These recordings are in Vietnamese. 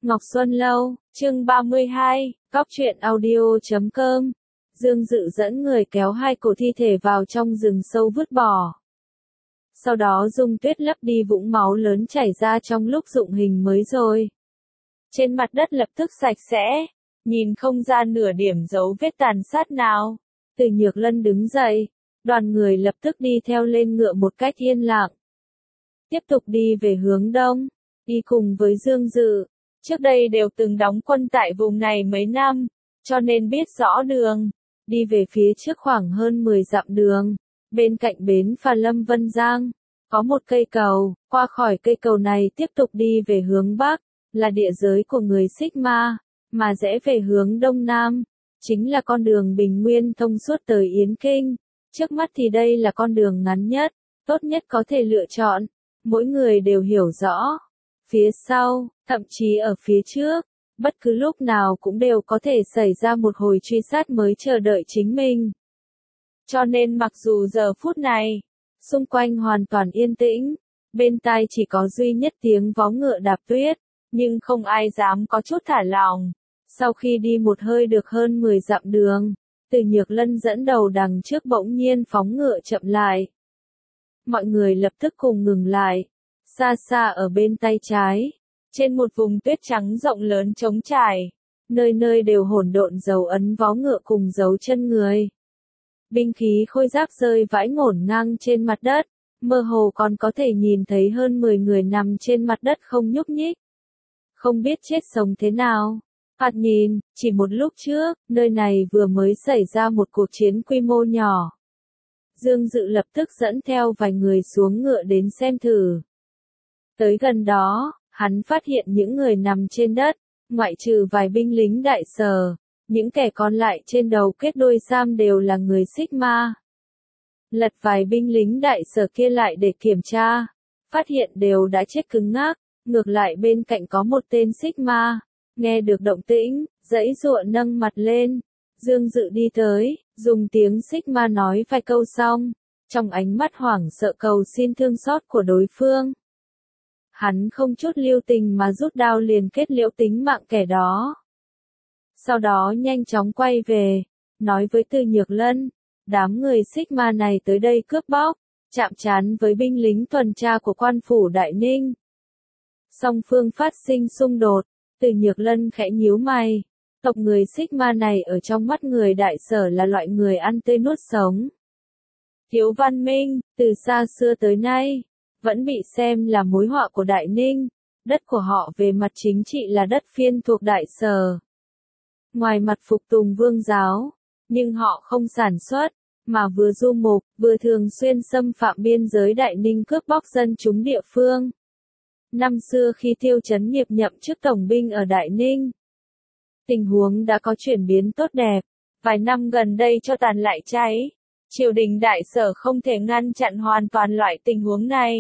Ngọc Xuân Lâu, chương 32, Góc truyện audio.com. Dương Dự dẫn người kéo hai cổ thi thể vào trong rừng sâu vứt bỏ. Sau đó dùng tuyết lấp đi vũng máu lớn chảy ra trong lúc dụng hình mới rồi. Trên mặt đất lập tức sạch sẽ, nhìn không ra nửa điểm dấu vết tàn sát nào. Từ Nhược Lân đứng dậy, đoàn người lập tức đi theo lên ngựa một cách yên lặng. Tiếp tục đi về hướng đông, đi cùng với Dương Dự. Trước đây đều từng đóng quân tại vùng này mấy năm, cho nên biết rõ đường. Đi về phía trước khoảng hơn 10 dặm đường, bên cạnh bến phà Lâm Vân Giang, có một cây cầu, qua khỏi cây cầu này tiếp tục đi về hướng bắc, là địa giới của người Sigma, mà rẽ về hướng đông nam, chính là con đường bình nguyên thông suốt tới Yến Kinh. Trước mắt thì đây là con đường ngắn nhất, tốt nhất có thể lựa chọn, mỗi người đều hiểu rõ. Phía sau, thậm chí ở phía trước, bất cứ lúc nào cũng đều có thể xảy ra một hồi truy sát mới chờ đợi chính mình. Cho nên mặc dù giờ phút này, xung quanh hoàn toàn yên tĩnh, bên tai chỉ có duy nhất tiếng vó ngựa đạp tuyết, nhưng không ai dám có chút thả lỏng. Sau khi đi một hơi được hơn 10 dặm đường, Từ Nhược Lân dẫn đầu đằng trước bỗng nhiên phóng ngựa chậm lại. Mọi người lập tức cùng ngừng lại. Xa xa ở bên tay trái, trên một vùng tuyết trắng rộng lớn trống trải, nơi nơi đều hỗn độn dấu ấn vó ngựa cùng dấu chân người. Binh khí khôi giáp rơi vãi ngổn ngang trên mặt đất, mơ hồ còn có thể nhìn thấy hơn 10 người nằm trên mặt đất không nhúc nhích. Không biết chết sống thế nào. Thoạt nhìn, chỉ một lúc trước, nơi này vừa mới xảy ra một cuộc chiến quy mô nhỏ. Dương Dự lập tức dẫn theo vài người xuống ngựa đến xem thử. Tới gần đó, hắn phát hiện những người nằm trên đất, ngoại trừ vài binh lính đại sở, những kẻ còn lại trên đầu kết đôi sam đều là người Sigma. Lật vài binh lính đại sở kia lại để kiểm tra, phát hiện đều đã chết cứng ngắc, ngược lại bên cạnh có một tên Sigma, nghe được động tĩnh, giãy giụa nâng mặt lên. Dương Dự đi tới, dùng tiếng Sigma nói vài câu xong, trong ánh mắt hoảng sợ cầu xin thương xót của đối phương. Hắn không chút lưu tình mà rút đao liền kết liễu tính mạng kẻ đó. Sau đó nhanh chóng quay về, nói với Từ Nhược Lân, đám người Sigma này tới đây cướp bóc, chạm trán với binh lính tuần tra của quan phủ Đại Ninh. Song phương phát sinh xung đột, Từ Nhược Lân khẽ nhíu mày, tộc người Sigma này ở trong mắt người đại sở là loại người ăn tươi nuốt sống. Thiếu văn minh, từ xa xưa tới nay, vẫn bị xem là mối họa của Đại Ninh, đất của họ về mặt chính trị là đất phiên thuộc đại sở. Ngoài mặt phục tùng vương giáo, nhưng họ không sản xuất, mà vừa du mục, vừa thường xuyên xâm phạm biên giới Đại Ninh cướp bóc dân chúng địa phương. Năm xưa khi Tiêu Chấn Nghiệp nhậm chức tổng binh ở Đại Ninh, tình huống đã có chuyển biến tốt đẹp, vài năm gần đây cho tàn lại cháy. Triều đình đại sở không thể ngăn chặn hoàn toàn loại tình huống này.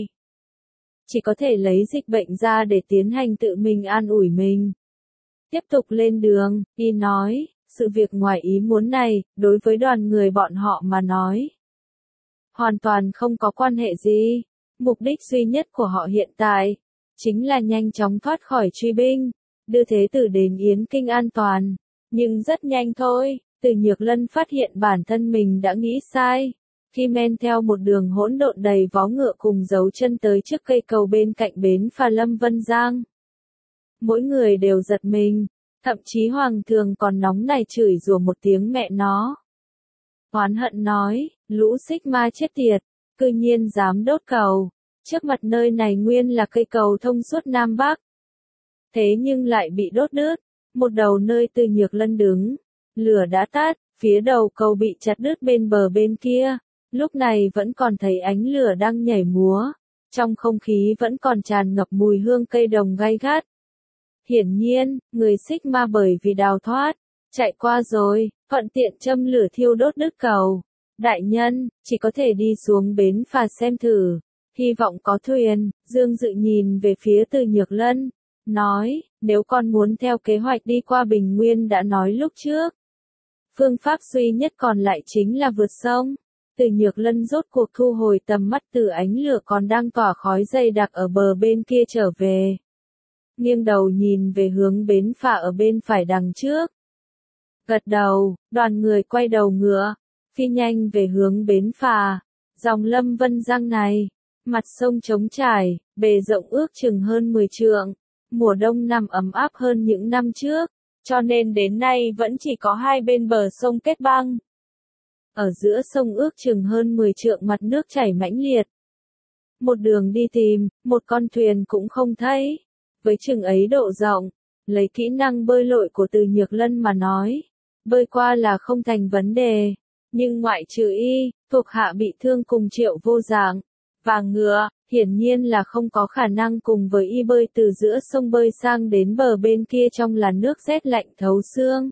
Chỉ có thể lấy dịch bệnh ra để tiến hành tự mình an ủi mình. Tiếp tục lên đường, y nói, sự việc ngoài ý muốn này, đối với đoàn người bọn họ mà nói, hoàn toàn không có quan hệ gì. Mục đích duy nhất của họ hiện tại, chính là nhanh chóng thoát khỏi truy binh, đưa thế tử đến Yến Kinh an toàn. Nhưng rất nhanh thôi, Từ Nhược Lân phát hiện bản thân mình đã nghĩ sai. Khi men theo một đường hỗn độn đầy vó ngựa cùng dấu chân tới trước cây cầu bên cạnh bến phà Lâm Vân Giang, mỗi người đều giật mình, thậm chí Hoàng Thường còn nóng này chửi rủa một tiếng mẹ nó. Oán hận nói, lũ Sigma chết tiệt, cư nhiên dám đốt cầu, trước mặt nơi này nguyên là cây cầu thông suốt Nam Bắc. Thế nhưng lại bị đốt đứt, một đầu nơi Từ Nhược Lân đứng, lửa đã tắt, phía đầu cầu bị chặt đứt bên bờ bên kia. Lúc này vẫn còn thấy ánh lửa đang nhảy múa, trong không khí vẫn còn tràn ngập mùi hương cây đồng gay gắt. Hiển nhiên, người Sigma bởi vì đào thoát, chạy qua rồi, thuận tiện châm lửa thiêu đốt đứt cầu. Đại nhân, chỉ có thể đi xuống bến phà xem thử, hy vọng có thuyền. Dương Dự nhìn về phía Từ Nhược Lân, nói, nếu con muốn theo kế hoạch đi qua Bình Nguyên đã nói lúc trước, phương pháp duy nhất còn lại chính là vượt sông. Từ Nhược Lân rốt cuộc thu hồi tầm mắt từ ánh lửa còn đang tỏa khói dày đặc ở bờ bên kia trở về. nghiêng đầu nhìn về hướng bến phà ở bên phải đằng trước. Gật đầu, đoàn người quay đầu ngựa, phi nhanh về hướng bến phà. Dòng Lâm Vân Giang này, mặt sông trống trải, bề rộng ước chừng hơn 10 trượng. Mùa đông năm ấm áp hơn những năm trước, cho nên đến nay vẫn chỉ có hai bên bờ sông kết băng. Ở giữa sông ước chừng hơn 10 trượng mặt nước chảy mãnh liệt. Một đường đi tìm, một con thuyền cũng không thấy. Với chừng ấy độ rộng, lấy kỹ năng bơi lội của Từ Nhược Lân mà nói, bơi qua là không thành vấn đề. Nhưng ngoại trừ y, thuộc hạ bị thương cùng Triệu Vô Dạng và ngựa, hiển nhiên là không có khả năng cùng với y bơi từ giữa sông bơi sang đến bờ bên kia trong làn nước rét lạnh thấu xương.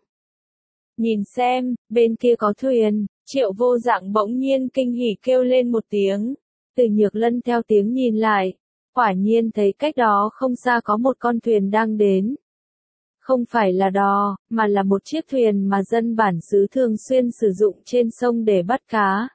Nhìn xem, bên kia có thuyền, Triệu Vô Dạng bỗng nhiên kinh hỉ kêu lên một tiếng. Từ Nhược Lân theo tiếng nhìn lại, quả nhiên thấy cách đó không xa có một con thuyền đang đến. Không phải là đò, mà là một chiếc thuyền mà dân bản xứ thường xuyên sử dụng trên sông để bắt cá.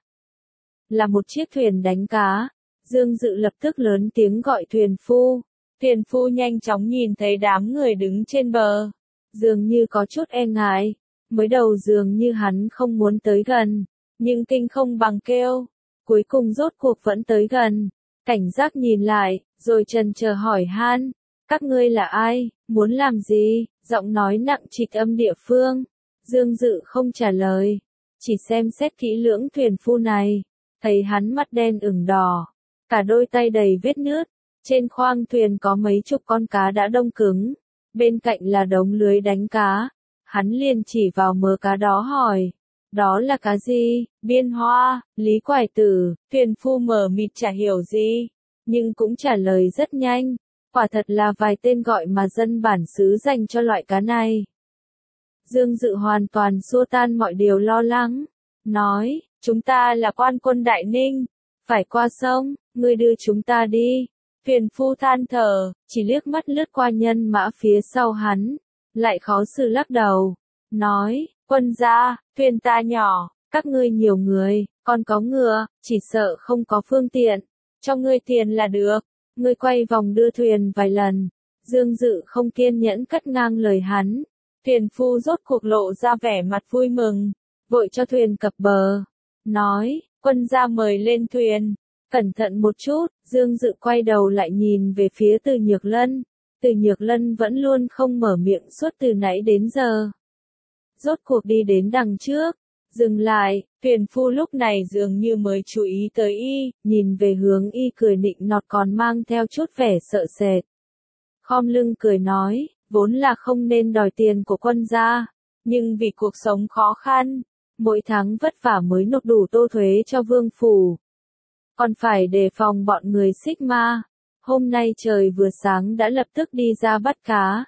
Là một chiếc thuyền đánh cá. Dương Dự lập tức lớn tiếng gọi thuyền phu. Thuyền phu nhanh chóng nhìn thấy đám người đứng trên bờ. Dường như có chút e ngại. Mới đầu dường như hắn không muốn tới gần. Nhưng kinh không bằng kêu. Cuối cùng rốt cuộc vẫn tới gần. Cảnh giác nhìn lại, rồi chần chờ hỏi han. Các ngươi là ai, muốn làm gì? Giọng nói nặng trịch âm địa phương. Dương Dự không trả lời. Chỉ xem xét kỹ lưỡng thuyền phu này. Thấy hắn mắt đen ửng đỏ. Cả đôi tay đầy vết nứt. Trên khoang thuyền có mấy chục con cá đã đông cứng. Bên cạnh là đống lưới đánh cá. Hắn liền chỉ vào mớ cá đó hỏi. Đó là cá gì? Biên Hoa, Lý Quải Tử. Thuyền phu mờ mịt chả hiểu gì. Nhưng cũng trả lời rất nhanh. Quả thật là vài tên gọi mà dân bản xứ dành cho loại cá này. Dương Dự hoàn toàn xua tan mọi điều lo lắng. Nói, chúng ta là quan quân Đại Ninh. Phải qua sông, ngươi đưa chúng ta đi. Thuyền phu than thở, chỉ liếc mắt lướt qua nhân mã phía sau hắn. Lại khó xử lắc đầu. Nói, quân gia, thuyền ta nhỏ, các ngươi nhiều người, còn có ngựa, chỉ sợ không có phương tiện. Cho ngươi tiền là được. Ngươi quay vòng đưa thuyền vài lần. Dương Dự không kiên nhẫn cắt ngang lời hắn. Thuyền phu rốt cuộc lộ ra vẻ mặt vui mừng. Vội cho thuyền cập bờ. Nói, quân gia mời lên thuyền. Cẩn thận một chút, Dương Dự quay đầu lại nhìn về phía Từ Nhược Lân. Từ Nhược Lân vẫn luôn không mở miệng suốt từ nãy đến giờ. Rốt cuộc đi đến đằng trước. Dừng lại, thuyền phu lúc này dường như mới chú ý tới y, nhìn về hướng y cười nịnh nọt còn mang theo chút vẻ sợ sệt. Khom lưng cười nói, vốn là không nên đòi tiền của quân gia, nhưng vì cuộc sống khó khăn, mỗi tháng vất vả mới nộp đủ tô thuế cho vương phủ. Còn phải đề phòng bọn người xích ma. Hôm nay trời vừa sáng đã lập tức đi ra bắt cá.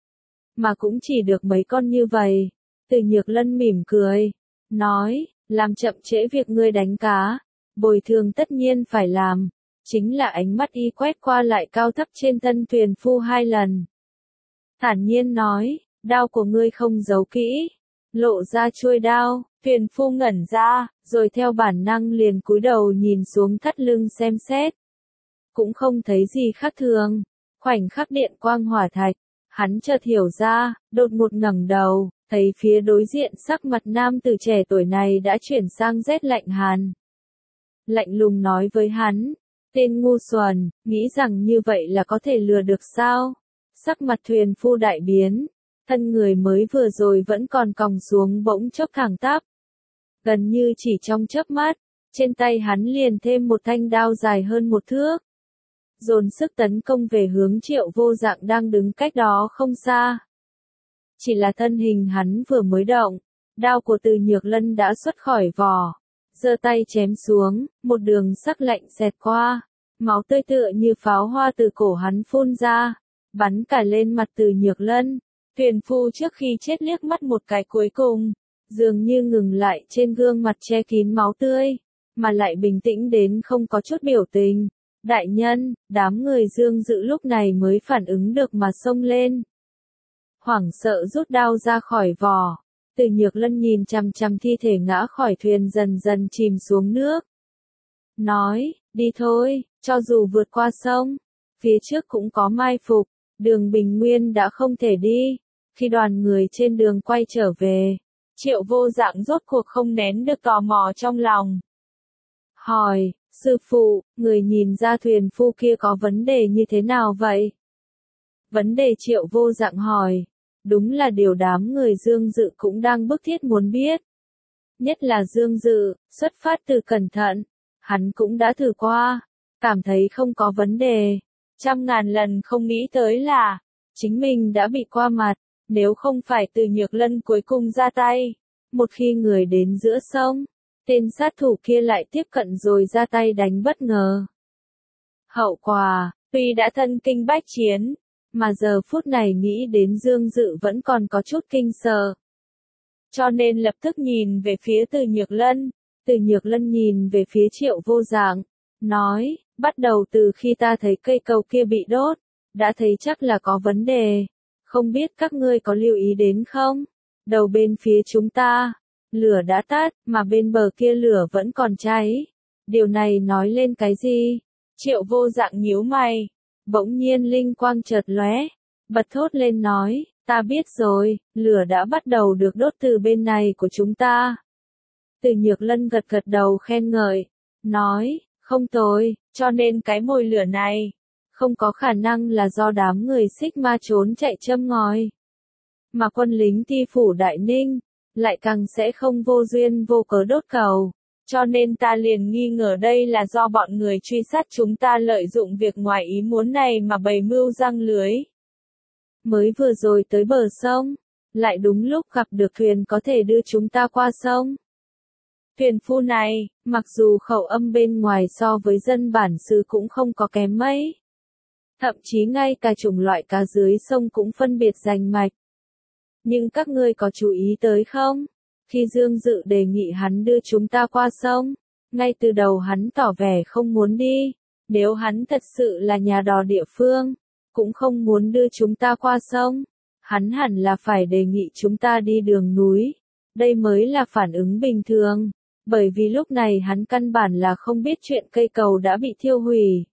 Mà cũng chỉ được mấy con như vậy. Từ Nhược Lân mỉm cười. Nói, làm chậm trễ việc ngươi đánh cá. Bồi thường tất nhiên phải làm. Chính là ánh mắt y quét qua lại cao thấp trên thân thuyền phu hai lần. Thản nhiên nói, đao của ngươi không giấu kỹ. Lộ ra chuôi đao, thuyền phu ngẩn ra, rồi theo bản năng liền cúi đầu nhìn xuống thắt lưng xem xét. Cũng không thấy gì khác thường. Khoảnh khắc điện quang hỏa thạch, hắn chợt hiểu ra, đột ngột ngẩng đầu, thấy phía đối diện sắc mặt nam tử trẻ tuổi này đã chuyển sang rét lạnh hàn. Lạnh lùng nói với hắn, tên ngu xuẩn, nghĩ rằng như vậy là có thể lừa được sao? Sắc mặt thuyền phu đại biến, thân người mới vừa rồi vẫn còn còng xuống bỗng chốc thẳng tắp. Gần như chỉ trong chớp mắt, trên tay hắn liền thêm một thanh đao dài hơn một thước. Dồn sức tấn công về hướng Triệu Vô Dạng đang đứng cách đó không xa. Chỉ là thân hình hắn vừa mới động, đao của Từ Nhược Lân đã xuất khỏi vỏ. Giơ tay chém xuống, một đường sắc lạnh xẹt qua. Máu tươi tựa như pháo hoa từ cổ hắn phun ra, bắn cả lên mặt Từ Nhược Lân. Thuyền phu trước khi chết liếc mắt một cái cuối cùng, dường như ngừng lại trên gương mặt che kín máu tươi, mà lại bình tĩnh đến không có chút biểu tình. Đại nhân, đám người Dương Dự lúc này mới phản ứng được mà xông lên. Hoảng sợ rút đao ra khỏi vỏ. Từ Nhược Lân nhìn chằm chằm thi thể ngã khỏi thuyền dần dần chìm xuống nước. Nói, đi thôi, cho dù vượt qua sông, phía trước cũng có mai phục, Đường Bình Nguyên đã không thể đi. Khi đoàn người trên đường quay trở về, Triệu Vô Dạng rốt cuộc không nén được tò mò trong lòng. Hỏi, sư phụ, người nhìn ra thuyền phu kia có vấn đề như thế nào vậy? Vấn đề Triệu Vô Dạng hỏi, đúng là điều đám người Dương Dự cũng đang bức thiết muốn biết. Nhất là Dương Dự, xuất phát từ cẩn thận, hắn cũng đã thử qua, cảm thấy không có vấn đề. Trăm ngàn lần không nghĩ tới là, chính mình đã bị qua mặt, nếu không phải Từ Nhược Lân cuối cùng ra tay. Một khi người đến giữa sông, tên sát thủ kia lại tiếp cận rồi ra tay đánh bất ngờ. Hậu quả, tuy đã thân kinh bách chiến, mà giờ phút này nghĩ đến Dương Dự vẫn còn có chút kinh sợ. Cho nên lập tức nhìn về phía Từ Nhược Lân. Từ Nhược Lân nhìn về phía Triệu Vô Dạng, nói, bắt đầu từ khi ta thấy cây cầu kia bị đốt, đã thấy chắc là có vấn đề. Không biết các ngươi có lưu ý đến không? Đầu bên phía chúng ta, lửa đã tắt, mà bên bờ kia lửa vẫn còn cháy. Điều này nói lên cái gì? Triệu Vô Dạng nhíu mày. Bỗng nhiên linh quang chợt lóe, bật thốt lên nói, ta biết rồi, lửa đã bắt đầu được đốt từ bên này của chúng ta. Từ Nhược Lân gật gật đầu khen ngợi, nói, không tồi, cho nên cái mồi lửa này, không có khả năng là do đám người xích ma trốn chạy châm ngòi. Mà quân lính Ti Phủ Đại Ninh, lại càng sẽ không vô duyên vô cớ đốt cầu. Cho nên ta liền nghi ngờ đây là do bọn người truy sát chúng ta lợi dụng việc ngoài ý muốn này mà bày mưu giăng lưới. Mới vừa rồi tới bờ sông, lại đúng lúc gặp được thuyền có thể đưa chúng ta qua sông. Thuyền phu này, mặc dù khẩu âm bên ngoài so với dân bản xứ cũng không có kém mấy. Thậm chí ngay cả chủng loại cá dưới sông cũng phân biệt rành mạch. Nhưng các ngươi có chú ý tới không? Khi Dương Dự đề nghị hắn đưa chúng ta qua sông, ngay từ đầu hắn tỏ vẻ không muốn đi. Nếu hắn thật sự là nhà đò địa phương, cũng không muốn đưa chúng ta qua sông, hắn hẳn là phải đề nghị chúng ta đi đường núi. Đây mới là phản ứng bình thường, bởi vì lúc này hắn căn bản là không biết chuyện cây cầu đã bị thiêu hủy.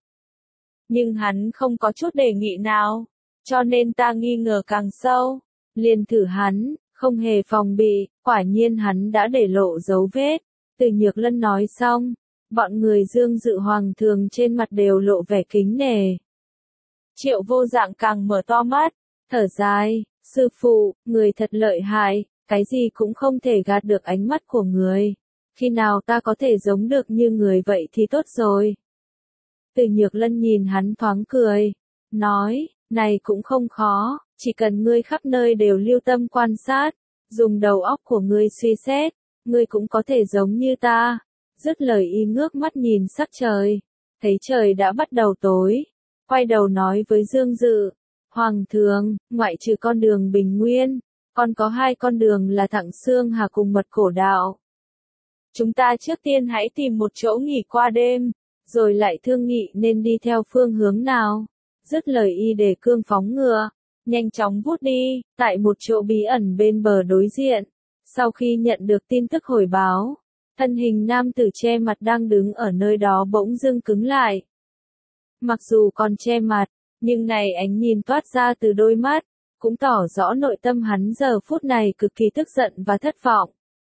Nhưng hắn không có chút đề nghị nào, cho nên ta nghi ngờ càng sâu. Liền thử hắn, không hề phòng bị, quả nhiên hắn đã để lộ dấu vết. Từ Nhược Lân nói xong, bọn người Dương Dự Hoàng thường trên mặt đều lộ vẻ kính nể. Triệu Vô Dạng càng mở to mắt, thở dài, sư phụ, người thật lợi hại, cái gì cũng không thể gạt được ánh mắt của người. Khi nào ta có thể giống được như người vậy thì tốt rồi. Từ Nhược Lân nhìn hắn thoáng cười, nói, này cũng không khó, chỉ cần ngươi khắp nơi đều lưu tâm quan sát, dùng đầu óc của ngươi suy xét, ngươi cũng có thể giống như ta. Dứt lời y ngước mắt nhìn sắc trời, thấy trời đã bắt đầu tối, quay đầu nói với Dương Dự, Hoàng thượng, ngoại trừ con đường Bình Nguyên, còn có hai con đường là Thẳng Xương Hà cùng Mật Cổ Đạo. Chúng ta trước tiên hãy tìm một chỗ nghỉ qua đêm, rồi lại thương nghị nên đi theo phương hướng nào. Dứt lời y để cương phóng ngựa, nhanh chóng vút đi, tại một chỗ bí ẩn bên bờ đối diện. Sau khi nhận được tin tức hồi báo, thân hình nam tử che mặt đang đứng ở nơi đó bỗng dưng cứng lại. Mặc dù còn che mặt, nhưng này ánh nhìn toát ra từ đôi mắt, cũng tỏ rõ nội tâm hắn giờ phút này cực kỳ tức giận và thất vọng.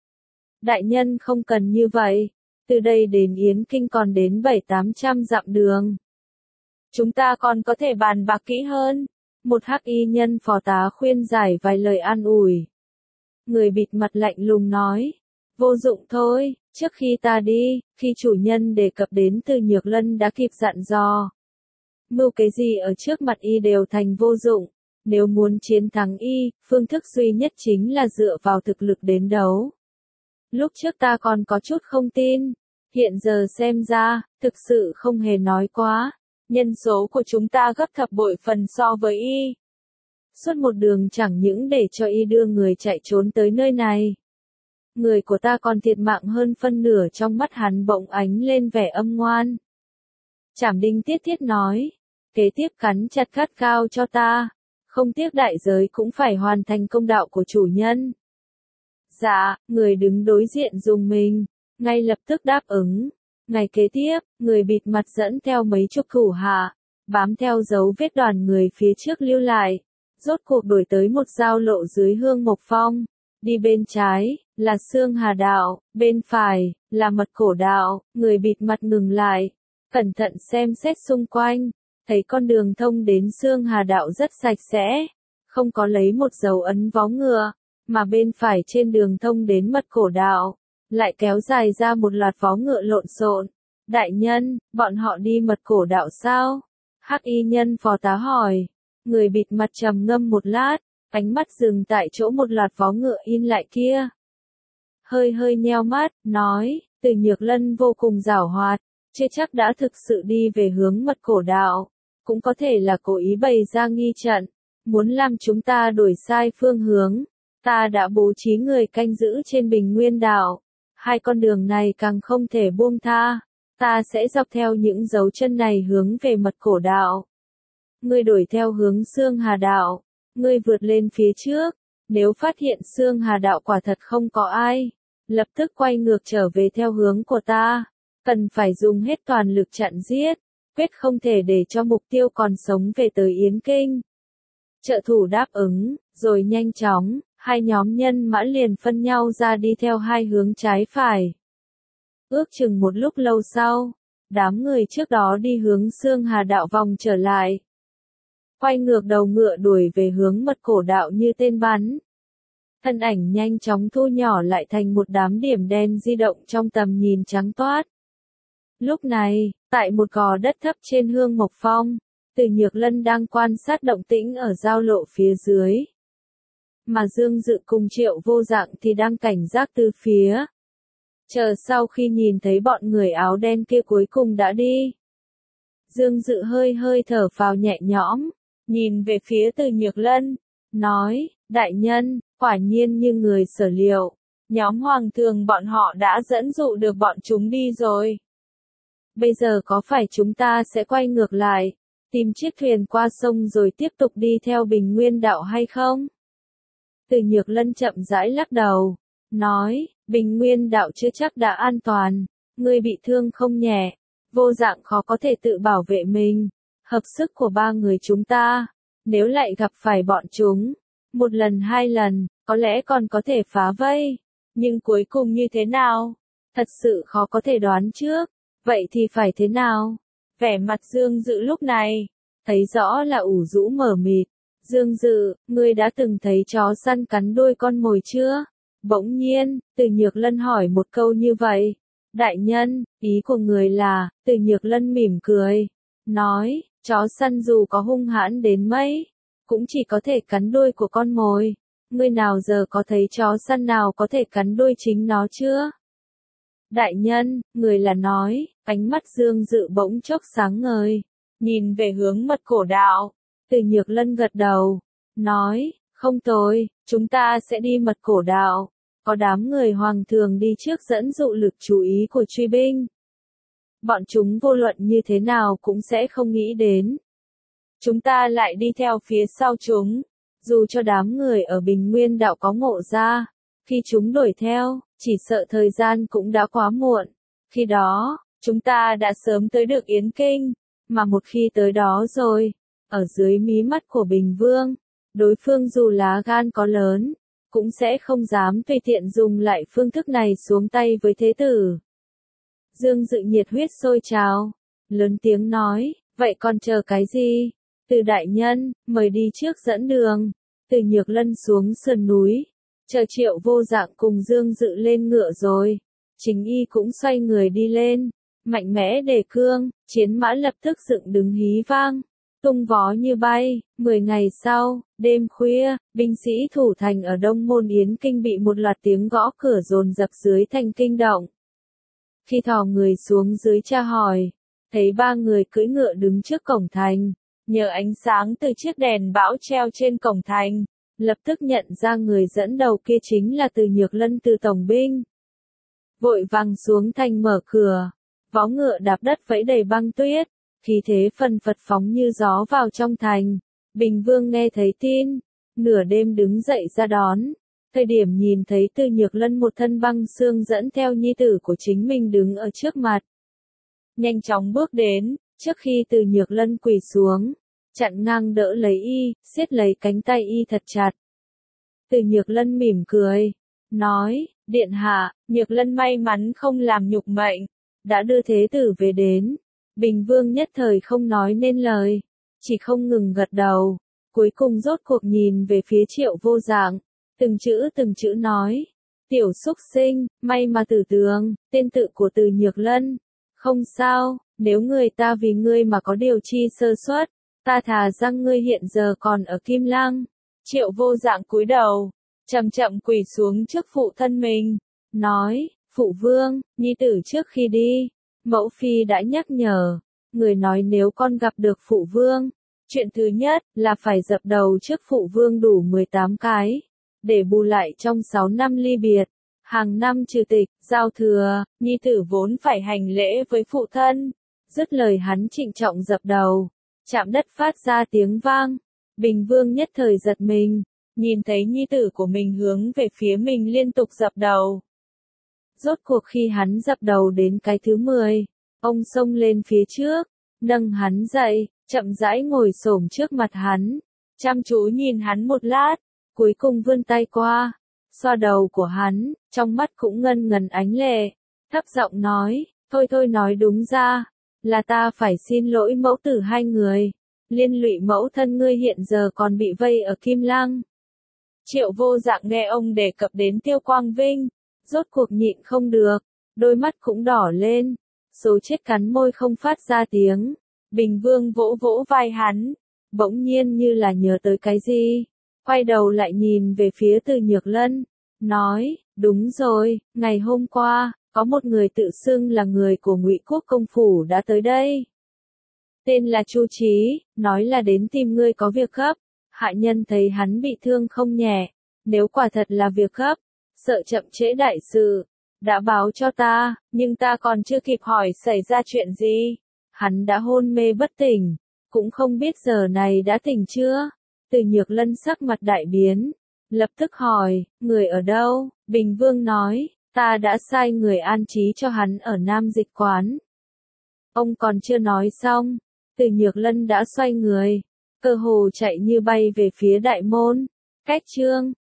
Đại nhân không cần như vậy, từ đây đến Yến Kinh còn đến 700-800 dặm đường. Chúng ta còn có thể bàn bạc kỹ hơn. Một hắc y nhân phò tá khuyên giải vài lời an ủi. Người bịt mặt lạnh lùng nói, vô dụng thôi, trước khi ta đi, khi chủ nhân đề cập đến Từ Nhược Lân đã kịp dặn dò. Mưu cái gì ở trước mặt y đều thành vô dụng, nếu muốn chiến thắng y, phương thức duy nhất chính là dựa vào thực lực đến đấu. Lúc trước ta còn có chút không tin, hiện giờ xem ra, thực sự không hề nói quá. Nhân số của chúng ta gấp thập bội phần so với y. Suốt một đường chẳng những để cho y đưa người chạy trốn tới nơi này. Người của ta còn thiệt mạng hơn phân nửa. Trong mắt hắn bỗng ánh lên vẻ âm ngoan. Trảm Đinh tiết thiết nói, kế tiếp cắn chặt gắt gao cho ta, không tiếc đại giới cũng phải hoàn thành công đạo của chủ nhân. Dạ, người đứng đối diện dùng mình, ngay lập tức đáp ứng. Ngày kế tiếp, người bịt mặt dẫn theo mấy chục thủ hạ, bám theo dấu vết đoàn người phía trước lưu lại, rốt cuộc đuổi tới một giao lộ dưới Hương Mộc Phong. Đi bên trái, là Xương Hà Đạo, bên phải, là Mật Cổ Đạo, người bịt mặt ngừng lại, cẩn thận xem xét xung quanh, thấy con đường thông đến Xương Hà Đạo rất sạch sẽ, không có lấy một dấu ấn vó ngựa, mà bên phải trên đường thông đến Mật Cổ Đạo, lại kéo dài ra một loạt vó ngựa lộn xộn. Đại nhân, bọn họ đi Mật Cổ Đạo sao? Hắc y nhân phó tá hỏi. Người bịt mặt trầm ngâm một lát, ánh mắt dừng tại chỗ một loạt vó ngựa in lại kia. Hơi hơi nheo mắt, nói, Từ Nhược Lân vô cùng giảo hoạt, chưa chắc đã thực sự đi về hướng Mật Cổ Đạo, cũng có thể là cố ý bày ra nghi trận, muốn làm chúng ta đổi sai phương hướng. Ta đã bố trí người canh giữ trên Bình Nguyên Đạo, hai con đường này càng không thể buông tha, ta sẽ dọc theo những dấu chân này hướng về Mật Cổ Đạo. Ngươi đuổi theo hướng Xương Hà Đạo, ngươi vượt lên phía trước, nếu phát hiện Xương Hà Đạo quả thật không có ai, lập tức quay ngược trở về theo hướng của ta, cần phải dùng hết toàn lực chặn giết, quyết không thể để cho mục tiêu còn sống về tới Yến Kinh. Trợ thủ đáp ứng, rồi nhanh chóng, hai nhóm nhân mã liền phân nhau ra đi theo hai hướng trái phải. Ước chừng một lúc lâu sau, đám người trước đó đi hướng Xương Hà Đạo vòng trở lại. Quay ngược đầu ngựa đuổi về hướng Mật Cổ Đạo như tên bắn. Thân ảnh nhanh chóng thu nhỏ lại thành một đám điểm đen di động trong tầm nhìn trắng toát. Lúc này, tại một gò đất thấp trên Hương Mộc Phong, Từ Nhược Lân đang quan sát động tĩnh ở giao lộ phía dưới. Mà Dương Dự cùng Triệu Vô Dạng thì đang cảnh giác từ phía. Chờ sau khi nhìn thấy bọn người áo đen kia cuối cùng đã đi. Dương Dự hơi hơi thở phào nhẹ nhõm, nhìn về phía Từ Nhược Lân, nói, đại nhân, quả nhiên như người sở liệu, nhóm hoàng thường bọn họ đã dẫn dụ được bọn chúng đi rồi. Bây giờ có phải chúng ta sẽ quay ngược lại, tìm chiếc thuyền qua sông rồi tiếp tục đi theo Bình Nguyên Đạo hay không? Từ Nhược Lân chậm rãi lắc đầu, nói, Bình Nguyên Đạo chưa chắc đã an toàn, ngươi bị thương không nhẹ, Vô Dạng khó có thể tự bảo vệ mình, hợp sức của ba người chúng ta, nếu lại gặp phải bọn chúng, một lần hai lần, có lẽ còn có thể phá vây, nhưng cuối cùng như thế nào? Thật sự khó có thể đoán trước, vậy thì phải thế nào? Vẻ mặt Dương Dự lúc này, thấy rõ là ủ rũ mờ mịt. Dương Dự, ngươi đã từng thấy chó săn cắn đuôi con mồi chưa? Bỗng nhiên, Từ Nhược Lân hỏi một câu như vậy. Đại nhân, ý của người là, Từ Nhược Lân mỉm cười, nói, chó săn dù có hung hãn đến mấy, cũng chỉ có thể cắn đuôi của con mồi. Ngươi nào giờ có thấy chó săn nào có thể cắn đuôi chính nó chưa? Đại nhân, người là nói, ánh mắt Dương Dự bỗng chốc sáng ngời, nhìn về hướng Mật Cổ Đạo. Từ Nhược Lân gật đầu, nói, không tồi, chúng ta sẽ đi Mật Cổ Đạo, có đám người hoàng thường đi trước dẫn dụ lực chú ý của truy binh. Bọn chúng vô luận như thế nào cũng sẽ không nghĩ đến. Chúng ta lại đi theo phía sau chúng, dù cho đám người ở Bình Nguyên Đạo có ngộ ra, khi chúng đuổi theo, chỉ sợ thời gian cũng đã quá muộn. Khi đó, chúng ta đã sớm tới được Yến Kinh, mà một khi tới đó rồi, ở dưới mí mắt của Bình Vương, đối phương dù lá gan có lớn, cũng sẽ không dám tùy tiện dùng lại phương thức này xuống tay với thế tử. Dương Dự nhiệt huyết sôi trào, lớn tiếng nói, vậy còn chờ cái gì? Từ đại nhân, mời đi trước dẫn đường. Từ Nhược Lân xuống sườn núi, chờ Triệu Vô Dạng cùng Dương Dự lên ngựa rồi. Chính y cũng xoay người đi lên, mạnh mẽ đề cương, chiến mã lập tức dựng đứng hí vang, tung vó như bay. 10 ngày sau, đêm khuya, binh sĩ thủ thành ở Đông Môn Yến Kinh bị một loạt tiếng gõ cửa dồn dập dưới thành kinh động. Khi thò người xuống dưới tra hỏi, thấy ba người cưỡi ngựa đứng trước cổng thành, nhờ ánh sáng từ chiếc đèn bão treo trên cổng thành, lập tức nhận ra người dẫn đầu kia chính là Từ Nhược Lân từ tổng binh. Vội vàng xuống thành mở cửa, vó ngựa đạp đất vẫy đầy băng tuyết, khí thế phần phật phóng như gió vào trong thành. Bình Vương nghe thấy tin, nửa đêm đứng dậy ra đón. Thời điểm nhìn thấy Từ Nhược Lân một thân băng xương dẫn theo nhi tử của chính mình đứng ở trước mặt, nhanh chóng bước đến, Trước khi Từ Nhược Lân quỳ xuống, chặn ngang đỡ lấy y, siết lấy cánh tay y thật chặt. Từ Nhược Lân mỉm cười, nói, điện hạ, Nhược Lân may mắn không làm nhục mệnh, đã đưa thế tử về đến. Bình Vương nhất thời không nói nên lời, chỉ không ngừng gật đầu, cuối cùng rốt cuộc nhìn về phía Triệu Vô Dạng, từng chữ nói, tiểu xúc sinh, may mà Tử Tường, tên tự của Từ Nhược Lân, không sao, nếu người ta vì ngươi mà có điều chi sơ suất, ta thà rằng ngươi hiện giờ còn ở Kim Lăng. Triệu Vô Dạng cúi đầu, chậm chậm quỳ xuống trước phụ thân mình, nói, phụ vương, nhi tử trước khi đi, mẫu phi đã nhắc nhở, người nói nếu con gặp được phụ vương, chuyện thứ nhất là phải dập đầu trước phụ vương đủ 18 cái, để bù lại trong 6 năm ly biệt, hàng năm trừ tịch, giao thừa, nhi tử vốn phải hành lễ với phụ thân. Dứt lời hắn trịnh trọng dập đầu, chạm đất phát ra tiếng vang, Bình Vương nhất thời giật mình, nhìn thấy nhi tử của mình hướng về phía mình liên tục dập đầu. Rốt cuộc khi hắn dập đầu đến cái thứ 10, ông xông lên phía trước, nâng hắn dậy, chậm rãi ngồi xổm trước mặt hắn, chăm chú nhìn hắn một lát, cuối cùng vươn tay qua, xoa đầu của hắn, trong mắt cũng ngân ngấn ánh lệ, thấp giọng nói, thôi nói đúng ra, là ta phải xin lỗi mẫu tử hai người, liên lụy mẫu thân ngươi hiện giờ còn bị vây ở Kim Lăng. Triệu Vô Dạng nghe ông đề cập đến Tiêu Quang Vinh, rốt cuộc nhịn không được, đôi mắt cũng đỏ lên, số chết cắn môi không phát ra tiếng. Bình Vương vỗ vỗ vai hắn, bỗng nhiên như là nhớ tới cái gì, quay đầu lại nhìn về phía Từ Nhược Lân, nói, đúng rồi, ngày hôm qua, có một người tự xưng là người của Ngụy Quốc công phủ đã tới đây. Tên là Chu Chí, nói là đến tìm ngươi có việc gấp, hạ nhân thấy hắn bị thương không nhẹ, nếu quả thật là việc gấp, sợ chậm trễ đại sự, đã báo cho ta, nhưng ta còn chưa kịp hỏi xảy ra chuyện gì. Hắn đã hôn mê bất tỉnh, cũng không biết giờ này đã tỉnh chưa. Từ Nhược Lân sắc mặt đại biến, lập tức hỏi, người ở đâu? Bình Vương nói, ta đã sai người an trí cho hắn ở Nam Dịch Quán. Ông còn chưa nói xong, Từ Nhược Lân đã xoay người, cơ hồ chạy như bay về phía đại môn. Cách chương